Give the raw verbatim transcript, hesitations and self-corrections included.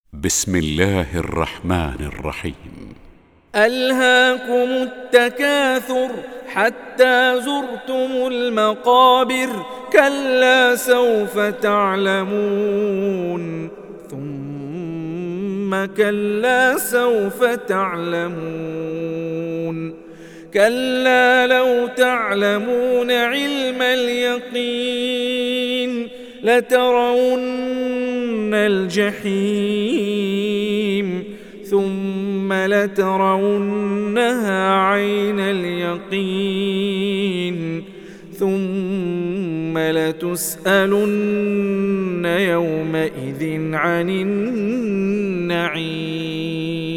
بسم الله الرحمن الرحيم. ألهاكم التكاثر حتى زرتم المقابر، كلا سوف تعلمون ثم كلا سوف تعلمون كلا لو تعلمون علم اليقين لترون الجحيم ثم لترونها عين اليقين ثم لتسألن يومئذ عن النعيم.